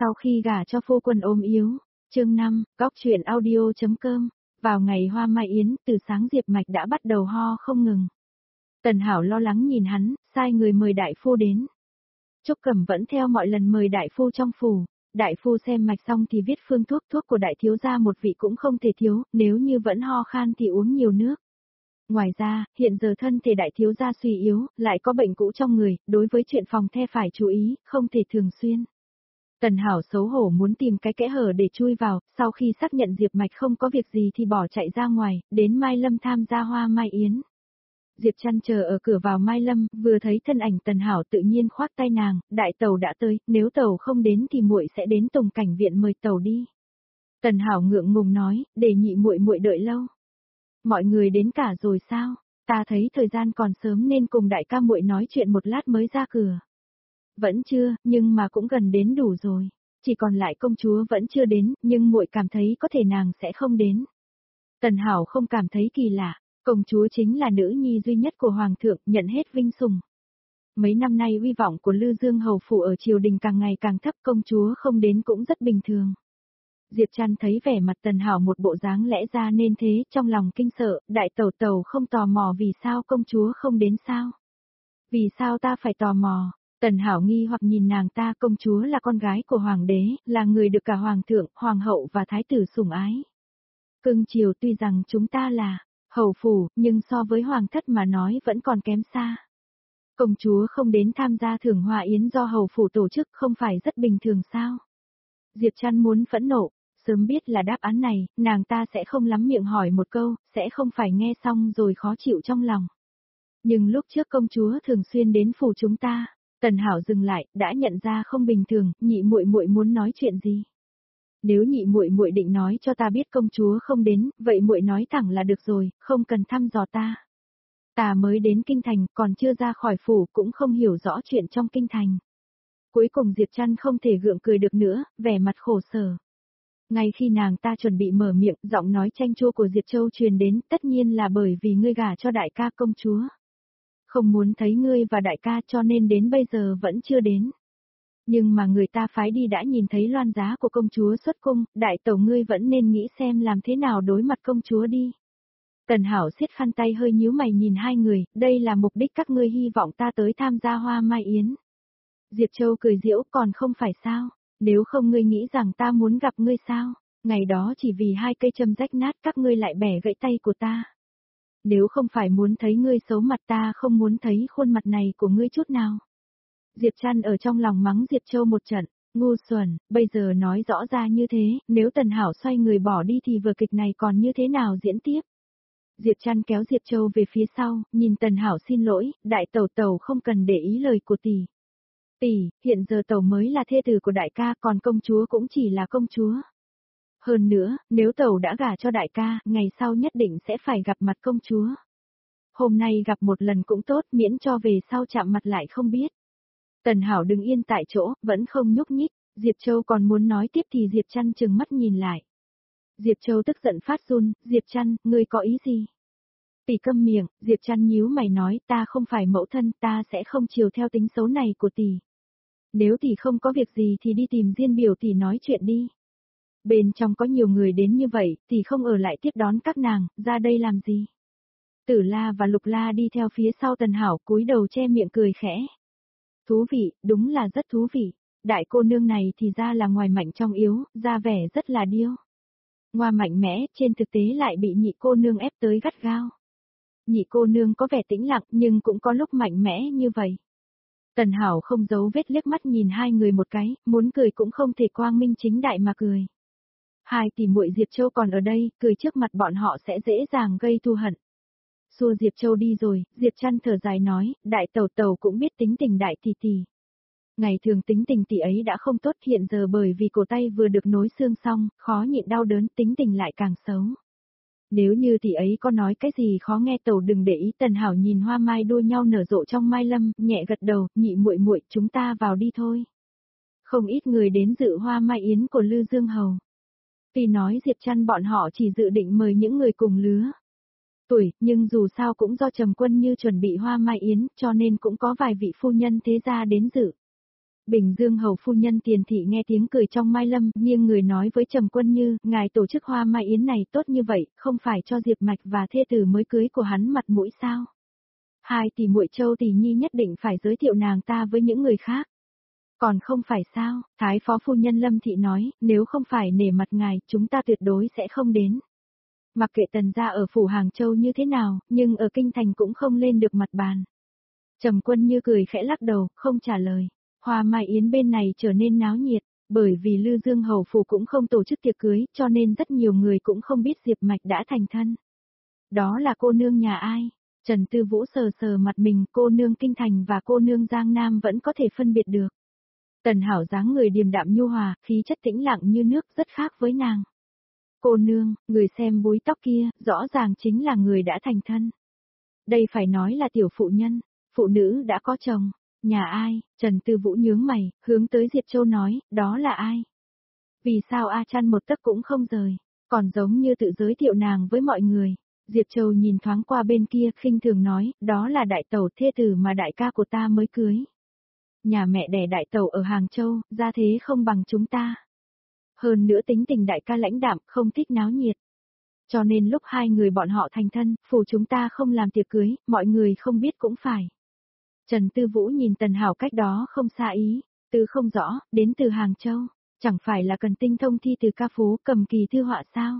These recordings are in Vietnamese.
Sau khi gả cho phu quân ốm yếu, chương 5, góc truyện audio.com, vào ngày hoa mai yến, từ sáng Diệp Mạch đã bắt đầu ho không ngừng. Tần Hảo lo lắng nhìn hắn, sai người mời đại phu đến. Trúc Cẩm vẫn theo mọi lần mời đại phu trong phủ, đại phu xem mạch xong thì viết phương thuốc, thuốc của đại thiếu gia một vị cũng không thể thiếu, nếu như vẫn ho khan thì uống nhiều nước. Ngoài ra, hiện giờ thân thể đại thiếu gia suy yếu, lại có bệnh cũ trong người, đối với chuyện phòng the phải chú ý, không thể thường xuyên. Tần Hảo xấu hổ muốn tìm cái kẽ hở để chui vào, sau khi xác nhận Diệp Mạch không có việc gì thì bỏ chạy ra ngoài, đến Mai Lâm tham gia hoa mai yến. Diệp Trăn chờ ở cửa vào Mai Lâm, vừa thấy thân ảnh Tần Hảo tự nhiên khoác tay nàng, đại tẩu đã tới, nếu tẩu không đến thì muội sẽ đến Tùng Cảnh viện mời tẩu đi. Tần Hảo ngượng ngùng nói, để nhị muội muội đợi lâu. Mọi người đến cả rồi sao? Ta thấy thời gian còn sớm nên cùng đại ca muội nói chuyện một lát mới ra cửa. Vẫn chưa, nhưng mà cũng gần đến đủ rồi. Chỉ còn lại công chúa vẫn chưa đến, nhưng muội cảm thấy có thể nàng sẽ không đến. Tần Hảo không cảm thấy kỳ lạ, công chúa chính là nữ nhi duy nhất của hoàng thượng, nhận hết vinh sủng. Mấy năm nay uy vọng của Lư Dương hầu phủ ở triều đình càng ngày càng thấp, công chúa không đến cũng rất bình thường. Diệp Trăn thấy vẻ mặt Tần Hảo một bộ dáng lẽ ra nên thế, trong lòng kinh sợ, đại tẩu tẩu không tò mò vì sao công chúa không đến sao? Vì sao ta phải tò mò? Tần Hảo nghi hoặc nhìn nàng ta, công chúa là con gái của hoàng đế, là người được cả hoàng thượng, hoàng hậu và thái tử sủng ái. Cưng chiều, tuy rằng chúng ta là hầu phủ, nhưng so với hoàng thất mà nói vẫn còn kém xa. Công chúa không đến tham gia thưởng hoa yến do hầu phủ tổ chức không phải rất bình thường sao? Diệp Trăn muốn phẫn nộ, sớm biết là đáp án này, nàng ta sẽ không lắm miệng hỏi một câu, sẽ không phải nghe xong rồi khó chịu trong lòng. Nhưng lúc trước công chúa thường xuyên đến phủ chúng ta. Tần Hảo dừng lại, đã nhận ra không bình thường, nhị muội muội muốn nói chuyện gì? Nếu nhị muội muội định nói cho ta biết công chúa không đến, vậy muội nói thẳng là được rồi, không cần thăm dò ta. Ta mới đến kinh thành, còn chưa ra khỏi phủ, cũng không hiểu rõ chuyện trong kinh thành. Cuối cùng Diệp Trăn không thể gượng cười được nữa, vẻ mặt khổ sở. Ngay khi nàng ta chuẩn bị mở miệng, giọng nói chanh chua của Diệp Châu truyền đến, tất nhiên là bởi vì ngươi gả cho đại ca công chúa. Không muốn thấy ngươi và đại ca cho nên đến bây giờ vẫn chưa đến. Nhưng mà người ta phái đi đã nhìn thấy loan giá của công chúa xuất cung, đại tẩu ngươi vẫn nên nghĩ xem làm thế nào đối mặt công chúa đi. Tần Hảo siết khăn tay hơi nhíu mày nhìn hai người, đây là mục đích các ngươi hy vọng ta tới tham gia hoa mai yến. Diệp Châu cười giễu, còn không phải sao, nếu không ngươi nghĩ rằng ta muốn gặp ngươi sao, ngày đó chỉ vì hai cây châm rách nát các ngươi lại bẻ gãy tay của ta. Nếu không phải muốn thấy ngươi xấu mặt ta không muốn thấy khuôn mặt này của ngươi chút nào. Diệp Trăn ở trong lòng mắng Diệp Châu một trận, ngu xuẩn, bây giờ nói rõ ra như thế, nếu Tần Hảo xoay người bỏ đi thì vở kịch này còn như thế nào diễn tiếp. Diệp Trăn kéo Diệp Châu về phía sau, nhìn Tần Hảo xin lỗi, đại tẩu tẩu không cần để ý lời của tỷ. Tỷ, hiện giờ tẩu mới là thê tử của đại ca, còn công chúa cũng chỉ là công chúa. Hơn nữa, nếu tẩu đã gả cho đại ca, ngày sau nhất định sẽ phải gặp mặt công chúa. Hôm nay gặp một lần cũng tốt, miễn cho về sau chạm mặt lại không biết. Tần Hảo đứng yên tại chỗ, vẫn không nhúc nhích, Diệp Châu còn muốn nói tiếp thì Diệp Trăn trừng mắt nhìn lại. Diệp Châu tức giận phát run, Diệp Trăn, ngươi có ý gì? Tỷ câm miệng, Diệp Trăn nhíu mày nói, ta không phải mẫu thân, ta sẽ không chiều theo tính xấu này của tỷ. Nếu tỷ không có việc gì thì đi tìm Diên biểu tỷ nói chuyện đi. Bên trong có nhiều người đến như vậy, tỷ không ở lại tiếp đón các nàng, ra đây làm gì? Tử La và Lục La đi theo phía sau Tần Hảo, cúi đầu che miệng cười khẽ. Thú vị, đúng là rất thú vị. Đại cô nương này thì ra là ngoài mạnh trong yếu, ra vẻ rất là điêu. Ngoa mạnh mẽ, trên thực tế lại bị nhị cô nương ép tới gắt gao. Nhị cô nương có vẻ tĩnh lặng nhưng cũng có lúc mạnh mẽ như vậy. Tần Hảo không giấu vết liếc mắt nhìn hai người một cái, muốn cười cũng không thể quang minh chính đại mà cười. Hai tỷ muội Diệp Châu còn ở đây, cười trước mặt bọn họ sẽ dễ dàng gây thù hận. Xua Diệp Châu đi rồi, Diệp Trăn thở dài nói, đại tẩu tẩu cũng biết tính tình đại tỷ tỷ. Ngày thường tính tình tỷ ấy đã không tốt, hiện giờ bởi vì cổ tay vừa được nối xương xong, khó nhịn đau đớn, tính tình lại càng xấu. Nếu như tỷ ấy có nói cái gì khó nghe tẩu đừng để ý. Tần Hảo nhìn hoa mai đua nhau nở rộ trong mai lâm, nhẹ gật đầu, nhị muội muội, chúng ta vào đi thôi. Không ít người đến dự hoa mai yến của Lư Dương hầu. Tuy nói Diệp Trăn bọn họ chỉ dự định mời những người cùng lứa tuổi, nhưng dù sao cũng do Trầm Quân Như chuẩn bị hoa mai yến, cho nên cũng có vài vị phu nhân thế gia đến dự. Bình Dương hầu phu nhân Tiền thị nghe tiếng cười trong Mai Lâm, nghiêng người nói với Trầm Quân Như, ngài tổ chức hoa mai yến này tốt như vậy, không phải cho Diệp Mạch và thê tử mới cưới của hắn mặt mũi sao? Hai tỷ muội Châu tỷ nhi nhất định phải giới thiệu nàng ta với những người khác. Còn không phải sao, Thái phó phu nhân Lâm thị nói, nếu không phải nể mặt ngài, chúng ta tuyệt đối sẽ không đến. Mặc kệ Tần gia ở phủ Hàng Châu như thế nào, nhưng ở kinh thành cũng không lên được mặt bàn. Trầm Quân Như cười khẽ lắc đầu, không trả lời. Hoa mai yến bên này trở nên náo nhiệt, bởi vì Lư Dương hầu phủ cũng không tổ chức tiệc cưới, cho nên rất nhiều người cũng không biết Diệp Mạch đã thành thân. Đó là cô nương nhà ai? Trần Tư Vũ sờ sờ mặt mình, cô nương kinh thành và cô nương Giang Nam vẫn có thể phân biệt được. Tần Hảo dáng người điềm đạm nhu hòa, khí chất tĩnh lặng như nước, rất khác với nàng. Cô nương, người xem búi tóc kia, rõ ràng chính là người đã thành thân. Đây phải nói là tiểu phụ nhân, phụ nữ đã có chồng. Nhà ai? Trần Tư Vũ nhướng mày, hướng tới Diệp Châu nói, đó là ai? Vì sao A Chăn một tấc cũng không rời, còn giống như tự giới thiệu nàng với mọi người. Diệp Châu nhìn thoáng qua bên kia, khinh thường nói, đó là đại tẩu thê tử mà đại ca của ta mới cưới. Nhà mẹ đẻ đại tẩu ở Hàng Châu, gia thế không bằng chúng ta. Hơn nữa tính tình đại ca lãnh đạm, không thích náo nhiệt. Cho nên lúc hai người bọn họ thành thân, phủ chúng ta không làm tiệc cưới, mọi người không biết cũng phải. Trần Tư Vũ nhìn Tần Hảo cách đó không xa ý, từ không rõ, đến từ Hàng Châu, chẳng phải là cần tinh thông thi từ ca phú cầm kỳ thư họa sao?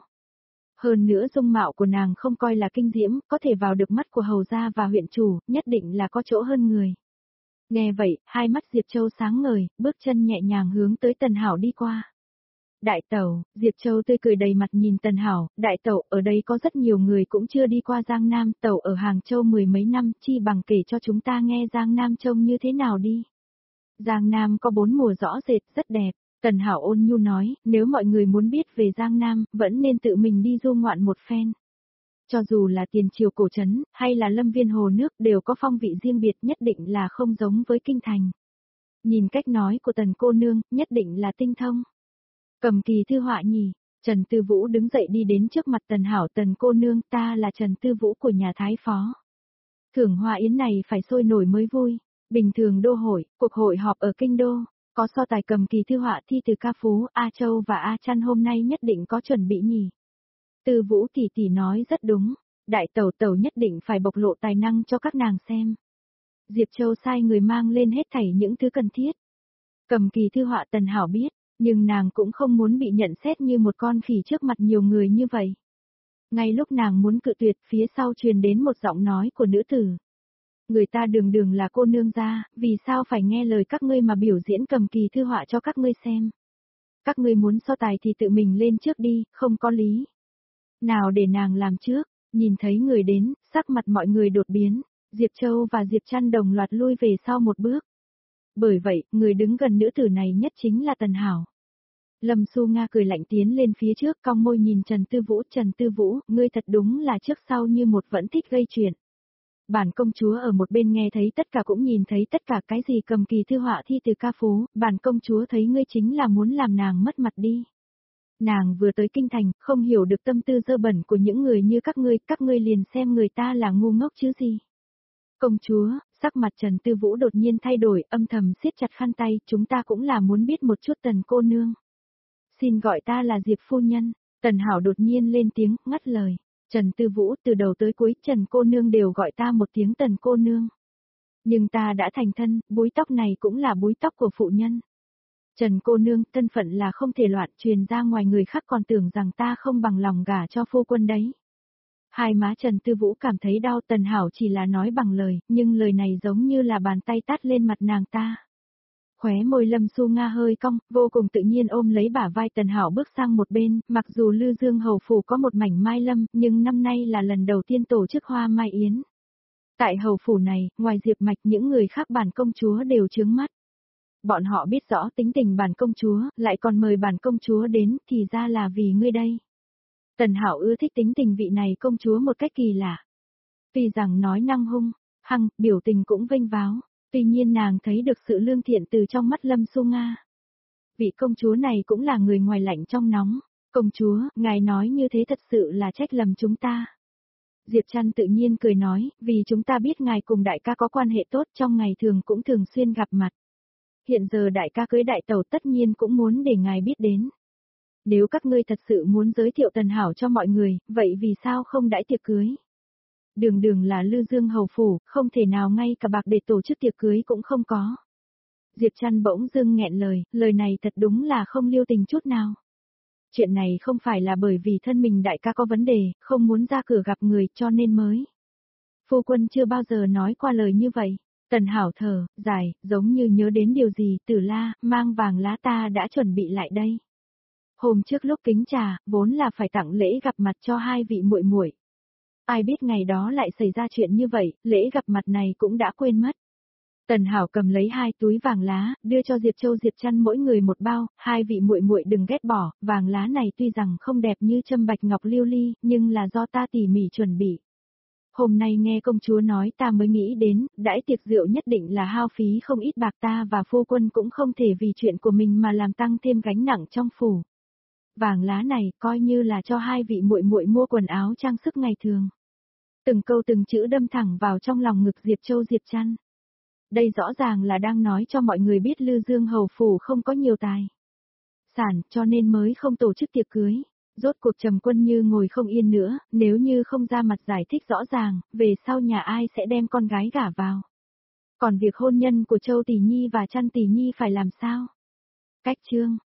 Hơn nữa dung mạo của nàng không coi là kinh diễm, có thể vào được mắt của hầu gia và huyện chủ, nhất định là có chỗ hơn người. Nghe vậy, hai mắt Diệp Châu sáng ngời, bước chân nhẹ nhàng hướng tới Tần Hảo đi qua. Đại tẩu, Diệp Châu tươi cười đầy mặt nhìn Tần Hảo, đại tẩu, ở đây có rất nhiều người cũng chưa đi qua Giang Nam, tẩu ở Hàng Châu mười mấy năm, chi bằng kể cho chúng ta nghe Giang Nam trông như thế nào đi. Giang Nam có 4 mùa rõ rệt, rất đẹp. Tần Hảo ôn nhu nói, nếu mọi người muốn biết về Giang Nam, vẫn nên tự mình đi du ngoạn một phen. Cho dù là tiền triều cổ trấn, hay là lâm viên hồ nước đều có phong vị riêng biệt, nhất định là không giống với kinh thành. Nhìn cách nói của Tần cô nương, nhất định là tinh thông. Cầm kỳ thư họa nhỉ? Trần Tư Vũ đứng dậy đi đến trước mặt Tần Hảo, Tần cô nương, ta là Trần Tư Vũ của nhà Thái Phó. Thưởng hoa yến này phải sôi nổi mới vui. Bình thường đô hội, cuộc hội họp ở kinh đô, có so tài cầm kỳ thư họa thi từ ca phú, A Châu và A Chăn hôm nay nhất định có chuẩn bị nhỉ. Tư Vũ tỷ tỷ nói rất đúng, đại tẩu tẩu nhất định phải bộc lộ tài năng cho các nàng xem. Diệp Châu sai người mang lên hết thảy những thứ cần thiết. Cầm kỳ thư họa Tần Hảo biết, nhưng nàng cũng không muốn bị nhận xét như một con khỉ trước mặt nhiều người như vậy. Ngay lúc nàng muốn cự tuyệt, phía sau truyền đến một giọng nói của nữ tử. Người ta đường đường là cô nương gia, vì sao phải nghe lời các ngươi mà biểu diễn cầm kỳ thư họa cho các ngươi xem. Các ngươi muốn so tài thì tự mình lên trước đi, không có lý. Nào để nàng làm trước, nhìn thấy người đến, sắc mặt mọi người đột biến, Diệp Châu và Diệp Trăn đồng loạt lui về sau một bước. Bởi vậy, người đứng gần nữ tử này nhất chính là Tần Hảo. Lâm Xu Nga cười lạnh tiến lên phía trước, cong môi nhìn Trần Tư Vũ, ngươi thật đúng là trước sau như một vẫn thích gây chuyện. Bản công chúa ở một bên nghe thấy tất cả cũng nhìn thấy tất cả, cái gì cầm kỳ thư họa thi từ ca phú, bản công chúa thấy ngươi chính là muốn làm nàng mất mặt đi. Nàng vừa tới kinh thành, không hiểu được tâm tư dơ bẩn của những người như các ngươi liền xem người ta là ngu ngốc chứ gì. Công chúa, sắc mặt Trần Tư Vũ đột nhiên thay đổi, âm thầm siết chặt khăn tay, chúng ta cũng là muốn biết một chút Tần cô nương. Xin gọi ta là Diệp phu nhân. Tần Hảo đột nhiên lên tiếng, ngắt lời. Trần Tư Vũ, từ đầu tới cuối Trần cô nương đều gọi ta một tiếng Tần cô nương. Nhưng ta đã thành thân, búi tóc này cũng là búi tóc của phụ nhân. Trần cô nương, thân phận là không thể loạn, truyền ra ngoài người khác còn tưởng rằng ta không bằng lòng gả cho phu quân đấy. Hai má Trần Tư Vũ cảm thấy đau, Tần Hảo chỉ là nói bằng lời, nhưng lời này giống như là bàn tay tát lên mặt nàng ta. Khóe môi Lâm Xu Nga hơi cong, vô cùng tự nhiên ôm lấy bả vai Tần Hảo bước sang một bên, mặc dù Lư Dương hầu phủ có một mảnh mai lâm, nhưng năm nay là lần đầu tiên tổ chức hoa mai yến. Tại hầu phủ này, ngoài Diệp Mạch những người khác bản công chúa đều chướng mắt. Bọn họ biết rõ tính tình bản công chúa, lại còn mời bản công chúa đến, thì ra là vì ngươi đây. Tần Hảo ưa thích tính tình vị này công chúa một cách kỳ lạ. Tuy rằng nói năng hung, hăng, biểu tình cũng vênh váo, tuy nhiên nàng thấy được sự lương thiện từ trong mắt Lâm Xu Nga. Vị công chúa này cũng là người ngoài lạnh trong nóng. Công chúa, ngài nói như thế thật sự là trách lầm chúng ta. Diệp Trăn tự nhiên cười nói, vì chúng ta biết ngài cùng đại ca có quan hệ tốt, trong ngày thường cũng thường xuyên gặp mặt. Hiện giờ đại ca cưới đại tẩu tất nhiên cũng muốn để ngài biết đến. Nếu các ngươi thật sự muốn giới thiệu Tần Hảo cho mọi người, vậy vì sao không đãi tiệc cưới? Đường đường là Lư Dương hầu phủ, không thể nào ngay cả bạc để tổ chức tiệc cưới cũng không có. Diệp Trăn bỗng dưng nghẹn lời này thật đúng là không lưu tình chút nào. Chuyện này không phải là bởi vì thân mình đại ca có vấn đề, không muốn ra cửa gặp người cho nên mới. Phu quân chưa bao giờ nói qua lời như vậy. Tần Hảo thở, dài, giống như nhớ đến điều gì, Tử La, mang vàng lá ta đã chuẩn bị lại đây. Hôm trước lúc kính trà, vốn là phải tặng lễ gặp mặt cho hai vị muội muội. Ai biết ngày đó lại xảy ra chuyện như vậy, lễ gặp mặt này cũng đã quên mất. Tần Hảo cầm lấy 2 túi vàng lá, đưa cho Diệp Châu Diệp Trăn mỗi người một bao, hai vị muội muội đừng ghét bỏ, vàng lá này tuy rằng không đẹp như châm bạch ngọc lưu ly, nhưng là do ta tỉ mỉ chuẩn bị. Hôm nay nghe công chúa nói ta mới nghĩ đến, đãi tiệc rượu nhất định là hao phí không ít bạc, ta và phu quân cũng không thể vì chuyện của mình mà làm tăng thêm gánh nặng trong phủ. Vàng lá này coi như là cho hai vị muội muội mua quần áo trang sức ngày thường. Từng câu từng chữ đâm thẳng vào trong lòng ngực Diệp Châu Diệp Trăn. Đây rõ ràng là đang nói cho mọi người biết Lư Dương hầu phủ không có nhiều tài sản, cho nên mới không tổ chức tiệc cưới. Rốt cuộc Trầm Quân Như ngồi không yên nữa, nếu như không ra mặt giải thích rõ ràng, về sau nhà ai sẽ đem con gái gả vào. Còn việc hôn nhân của Châu Tỷ Nhi và Trăn Tỷ Nhi phải làm sao? Cách chương